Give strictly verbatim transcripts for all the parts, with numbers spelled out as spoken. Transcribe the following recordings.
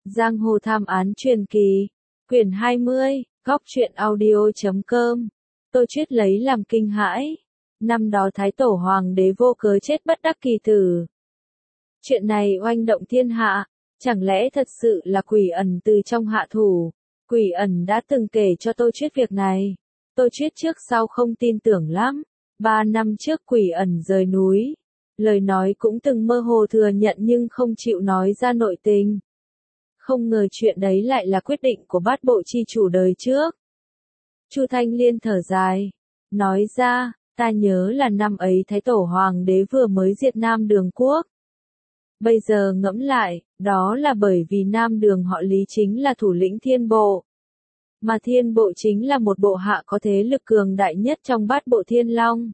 Giang hồ thám án truyền kỳ, quyển hai mươi, góc truyện audio chấm com. Tô Chuyết lấy làm kinh hãi. Năm đó Thái Tổ Hoàng đế vô cớ chết bất đắc kỳ tử. Chuyện này oanh động thiên hạ, chẳng lẽ thật sự là Quỷ Ẩn từ trong hạ thủ? Quỷ Ẩn đã từng kể cho Tô Chuyết việc này. Tô Chuyết trước sau không tin tưởng lắm. Ba năm trước Quỷ Ẩn rời núi. Lời nói cũng từng mơ hồ thừa nhận nhưng không chịu nói ra nội tình. Không ngờ chuyện đấy lại là quyết định của bát bộ chi chủ đời trước. Chu Thanh Liên thở dài, nói ra, ta nhớ là năm ấy Thái Tổ Hoàng đế vừa mới diệt Nam Đường quốc. Bây giờ ngẫm lại, đó là bởi vì Nam Đường họ Lý chính là thủ lĩnh Thiên Bộ. Mà Thiên Bộ chính là một bộ hạ có thế lực cường đại nhất trong bát bộ Thiên Long.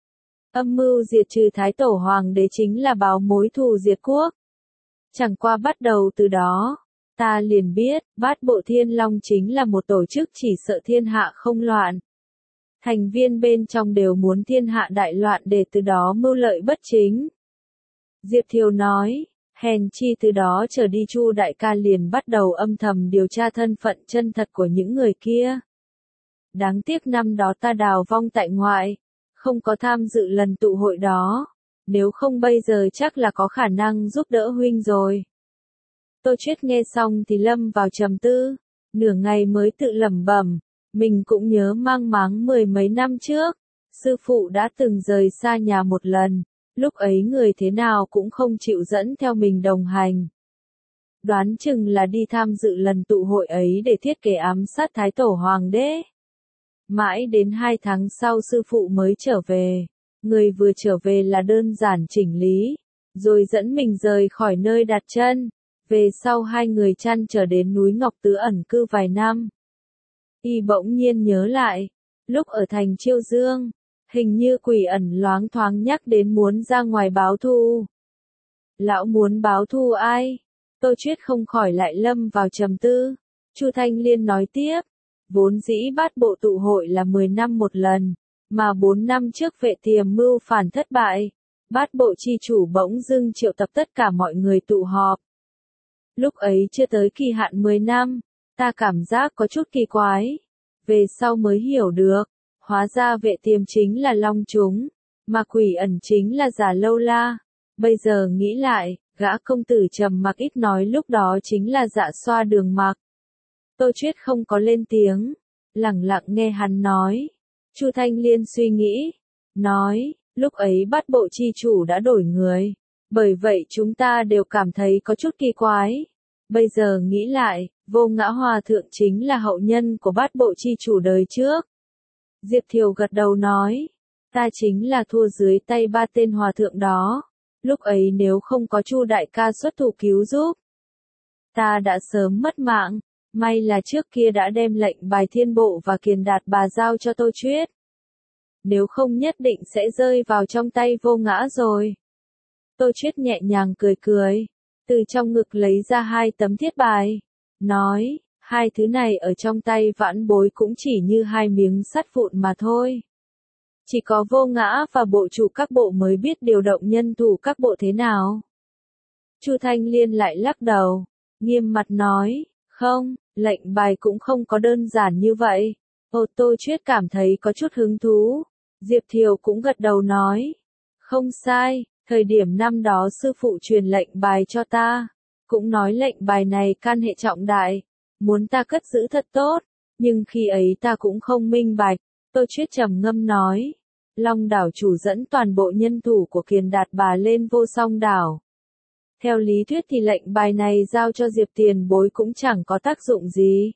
Âm mưu diệt trừ Thái Tổ Hoàng đế chính là báo mối thù diệt quốc. Chẳng qua bắt đầu từ đó, ta liền biết, bát bộ Thiên Long chính là một tổ chức chỉ sợ thiên hạ không loạn. Thành viên bên trong đều muốn thiên hạ đại loạn để từ đó mưu lợi bất chính. Diệp Thiều nói, hèn chi từ đó trở đi Chu đại ca liền bắt đầu âm thầm điều tra thân phận chân thật của những người kia. Đáng tiếc năm đó ta đào vong tại ngoại, không có tham dự lần tụ hội đó, nếu không bây giờ chắc là có khả năng giúp đỡ huynh rồi. Tô Chuyết nghe xong thì lâm vào trầm tư, nửa ngày mới tự lẩm bẩm, mình cũng nhớ mang máng mười mấy năm trước, sư phụ đã từng rời xa nhà một lần, lúc ấy người thế nào cũng không chịu dẫn theo mình đồng hành. Đoán chừng là đi tham dự lần tụ hội ấy để thiết kế ám sát Thái Tổ Hoàng đế. Mãi đến hai tháng sau sư phụ mới trở về, người vừa trở về là đơn giản chỉnh lý, rồi dẫn mình rời khỏi nơi đặt chân. Về sau hai người chăn trở đến núi Ngọc Tứ ẩn cư vài năm. Y bỗng nhiên nhớ lại, lúc ở thành Chiêu Dương, hình như Quỷ Ẩn loáng thoáng nhắc đến muốn ra ngoài báo thù. Lão muốn báo thù ai? Tô Chuyết không khỏi lại lâm vào trầm tư. Chu Thanh Liên nói tiếp, vốn dĩ bát bộ tụ hội là mười năm một lần, mà bốn năm trước Vệ Tiềm mưu phản thất bại, bát bộ chi chủ bỗng dưng triệu tập tất cả mọi người tụ họp. Lúc ấy chưa tới kỳ hạn mười năm, ta cảm giác có chút kỳ quái. Về sau mới hiểu được, hóa ra Vệ Tiềm chính là Long Chúng, mà Quỷ Ẩn chính là Giả Lâu La. Bây giờ nghĩ lại, gã công tử trầm mặc ít nói lúc đó chính là Dạ Xoa Đường Mặc. Tô Chuyết không có lên tiếng, lặng lặng nghe hắn nói. Chu Thanh Liên suy nghĩ, nói, lúc ấy bát bộ chi chủ đã đổi người. Bởi vậy chúng ta đều cảm thấy có chút kỳ quái. Bây giờ nghĩ lại, Vô Ngã Hòa Thượng chính là hậu nhân của bát bộ chi chủ đời trước. Diệp Thiều gật đầu nói, ta chính là thua dưới tay ba tên hòa thượng đó. Lúc ấy nếu không có Chu đại ca xuất thủ cứu giúp, ta đã sớm mất mạng. May là trước kia đã đem lệnh bài Thiên Bộ và Kiền Đạt Bà giao cho Tô Chuyết. Nếu không nhất định sẽ rơi vào trong tay Vô Ngã rồi. Tô Chuyết nhẹ nhàng cười cười, từ trong ngực lấy ra hai tấm thiết bài, nói, hai thứ này ở trong tay vãn bối cũng chỉ như hai miếng sắt vụn mà thôi. Chỉ có Vô Ngã và bộ chủ các bộ mới biết điều động nhân thủ các bộ thế nào. Chu Thanh Liên lại lắc đầu, nghiêm mặt nói, không, lệnh bài cũng không có đơn giản như vậy. Ô Tô Chuyết cảm thấy có chút hứng thú. Diệp Thiều cũng gật đầu nói, không sai. Thời điểm năm đó sư phụ truyền lệnh bài cho ta, cũng nói lệnh bài này can hệ trọng đại, muốn ta cất giữ thật tốt, nhưng khi ấy ta cũng không minh bạch. Tô Chuyết trầm ngâm nói, Long đảo chủ dẫn toàn bộ nhân thủ của Kiền Đạt Bà lên Vô Song đảo. Theo lý thuyết thì lệnh bài này giao cho Diệp tiền bối cũng chẳng có tác dụng gì.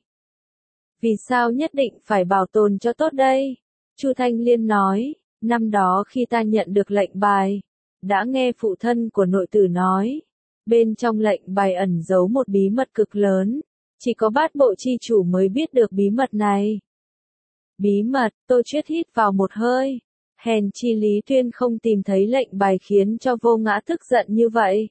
Vì sao nhất định phải bảo tồn cho tốt đây? Chu Thanh Liên nói, năm đó khi ta nhận được lệnh bài, đã nghe phụ thân của nội tử nói, bên trong lệnh bài ẩn giấu một bí mật cực lớn, chỉ có bát bộ chi chủ mới biết được bí mật này. Bí mật? Tô Chuyết hít vào một hơi, hèn chi Lý Tuyên không tìm thấy lệnh bài khiến cho Vô Ngã tức giận như vậy.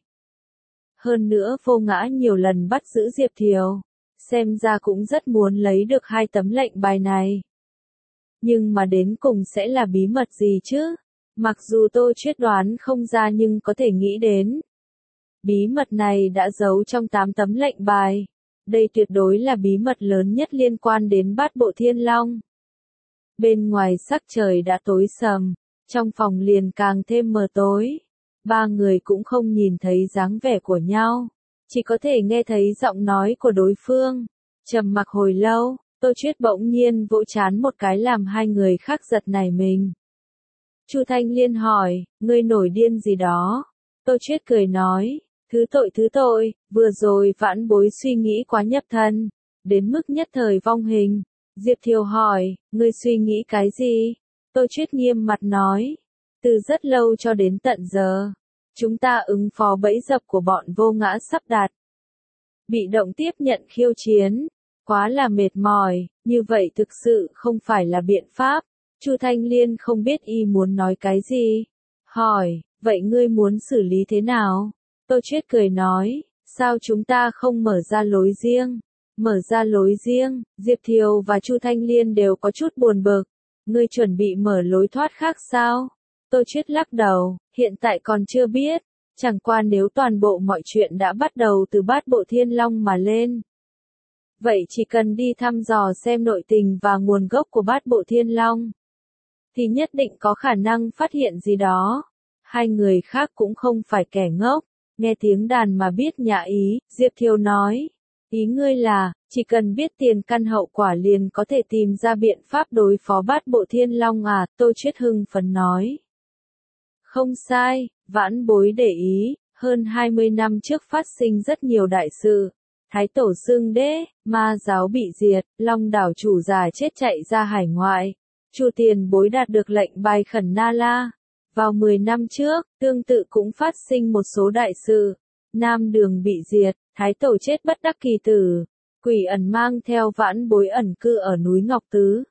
Hơn nữa Vô Ngã nhiều lần bắt giữ Diệp Thiều, xem ra cũng rất muốn lấy được hai tấm lệnh bài này. Nhưng mà đến cùng sẽ là bí mật gì chứ? Mặc dù Tô Chuyết đoán không ra nhưng có thể nghĩ đến. Bí mật này đã giấu trong tám tấm lệnh bài, Đây tuyệt đối là bí mật lớn nhất liên quan đến Bát Bộ Thiên Long. Bên ngoài sắc trời đã tối sầm, trong phòng liền càng thêm mờ tối. Ba người cũng không nhìn thấy dáng vẻ của nhau, chỉ có thể nghe thấy giọng nói của đối phương. Trầm mặc hồi lâu, Tô Chuyết bỗng nhiên vỗ trán một cái làm hai người khác giật nảy mình. Chu Thanh Liên hỏi, ngươi nổi điên gì đó? Tô Chuyết cười nói, thứ tội thứ tội, vừa rồi vãn bối suy nghĩ quá nhập thần, đến mức nhất thời vong hình. Diệp Thiều hỏi, ngươi suy nghĩ cái gì? Tô Chuyết nghiêm mặt nói, từ rất lâu cho đến tận giờ, chúng ta ứng phó bẫy dập của bọn vô ngã sắp đặt. Bị động tiếp nhận khiêu chiến, quá là mệt mỏi, như vậy thực sự không phải là biện pháp. Chu Thanh Liên không biết y muốn nói cái gì. Hỏi, vậy ngươi muốn xử lý thế nào? Tô Chuyết cười nói, sao chúng ta không mở ra lối riêng? Mở ra lối riêng, Diệp Thiều và Chu Thanh Liên đều có chút buồn bực. Ngươi chuẩn bị mở lối thoát khác sao? Tô Chuyết lắc đầu, hiện tại còn chưa biết. Chẳng qua nếu toàn bộ mọi chuyện đã bắt đầu từ Bát Bộ Thiên Long mà lên. Vậy chỉ cần đi thăm dò xem nội tình và nguồn gốc của Bát Bộ Thiên Long, thì nhất định có khả năng phát hiện gì đó. Hai người khác cũng không phải kẻ ngốc, nghe tiếng đàn mà biết nhã ý. Diệp Thiều nói, ý ngươi là, chỉ cần biết tiền căn hậu quả liền có thể tìm ra biện pháp đối phó Bát Bộ Thiên Long à? Tô Chuyết hưng phấn nói. Không sai, vãn bối để ý, hơn hai mươi năm trước phát sinh rất nhiều đại sự. Thái tổ xưng đế, ma giáo bị diệt, Long đảo chủ già chết chạy ra hải ngoại. Chu tiền bối đạt được lệnh bài khẩn Na La. Vào mười năm trước, tương tự cũng phát sinh một số đại sự. Nam Đường bị diệt, Thái tổ chết bất đắc kỳ tử. Quỷ ẩn mang theo vãn bối ẩn cư ở núi Ngọc Tứ.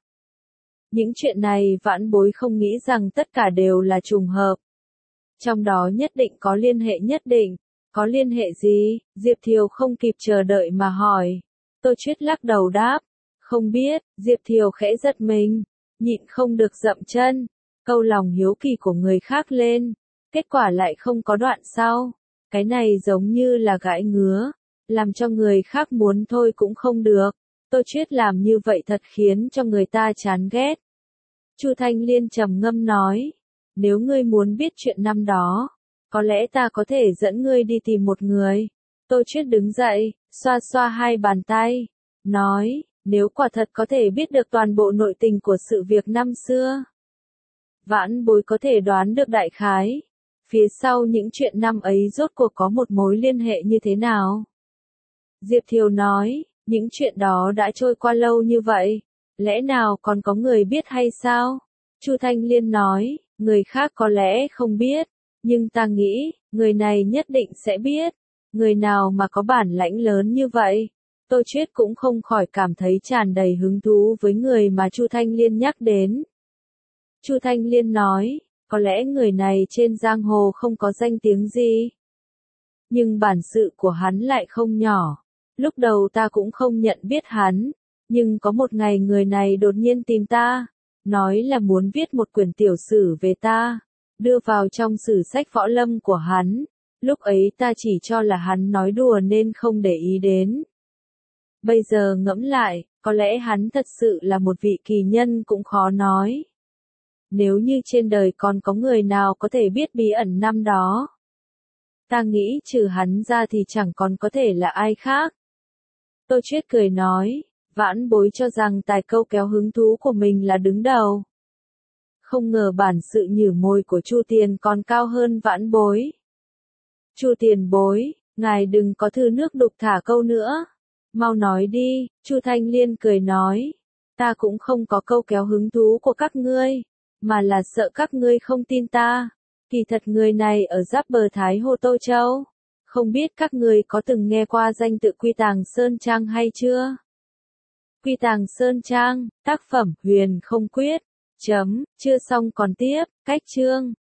Những chuyện này vãn bối không nghĩ rằng tất cả đều là trùng hợp. Trong đó nhất định có liên hệ nhất định. Có liên hệ gì? Diệp Thiều không kịp chờ đợi mà hỏi. Tô Chuyết lắc đầu đáp. Không biết. Diệp Thiều khẽ giật mình, nhịn không được dậm chân. Câu lòng hiếu kỳ của người khác lên. Kết quả lại không có đoạn sau. Cái này giống như là gãi ngứa, làm cho người khác muốn thôi cũng không được. Tô Chuyết làm như vậy thật khiến cho người ta chán ghét. Chu Thanh Liên trầm ngâm nói. Nếu ngươi muốn biết chuyện năm đó, có lẽ ta có thể dẫn ngươi đi tìm một người. Tô Chuyết đứng dậy, xoa xoa hai bàn tay, nói, nếu quả thật có thể biết được toàn bộ nội tình của sự việc năm xưa, vãn bối có thể đoán được đại khái, phía sau những chuyện năm ấy rốt cuộc có một mối liên hệ như thế nào. Diệp Thiều nói, những chuyện đó đã trôi qua lâu như vậy, lẽ nào còn có người biết hay sao? Chu Thanh Liên nói, người khác có lẽ không biết, nhưng ta nghĩ, người này nhất định sẽ biết. Người nào mà có bản lãnh lớn như vậy? Tô Chuyết cũng không khỏi cảm thấy tràn đầy hứng thú với người mà Chu Thanh Liên nhắc đến. Chu Thanh Liên nói, có lẽ người này trên giang hồ không có danh tiếng gì, nhưng bản sự của hắn lại không nhỏ. Lúc đầu ta cũng không nhận biết hắn, nhưng có một ngày người này đột nhiên tìm ta, nói là muốn viết một quyển tiểu sử về ta, đưa vào trong sử sách võ lâm của hắn. Lúc ấy ta chỉ cho là hắn nói đùa nên không để ý đến. Bây giờ ngẫm lại, có lẽ hắn thật sự là một vị kỳ nhân cũng khó nói. Nếu như trên đời còn có người nào có thể biết bí ẩn năm đó, ta nghĩ trừ hắn ra thì chẳng còn có thể là ai khác. Tô Chuyết cười nói, vãn bối cho rằng tài câu kéo hứng thú của mình là đứng đầu. Không ngờ bản sự nhử môi của Chu Tiền còn cao hơn vãn bối. Chu tiền bối, ngài đừng có thư nước đục thả câu nữa. Mau nói đi, Chu Thanh Liên cười nói. Ta cũng không có câu kéo hứng thú của các ngươi, mà là sợ các ngươi không tin ta. Kỳ thật người này ở giáp bờ Thái Hồ Tô Châu. Không biết các ngươi có từng nghe qua danh tự Quy Tàng Sơn Trang hay chưa? Quy Tàng Sơn Trang, tác phẩm Huyền Không Quyết. Chấm, chưa xong còn tiếp, cách chương.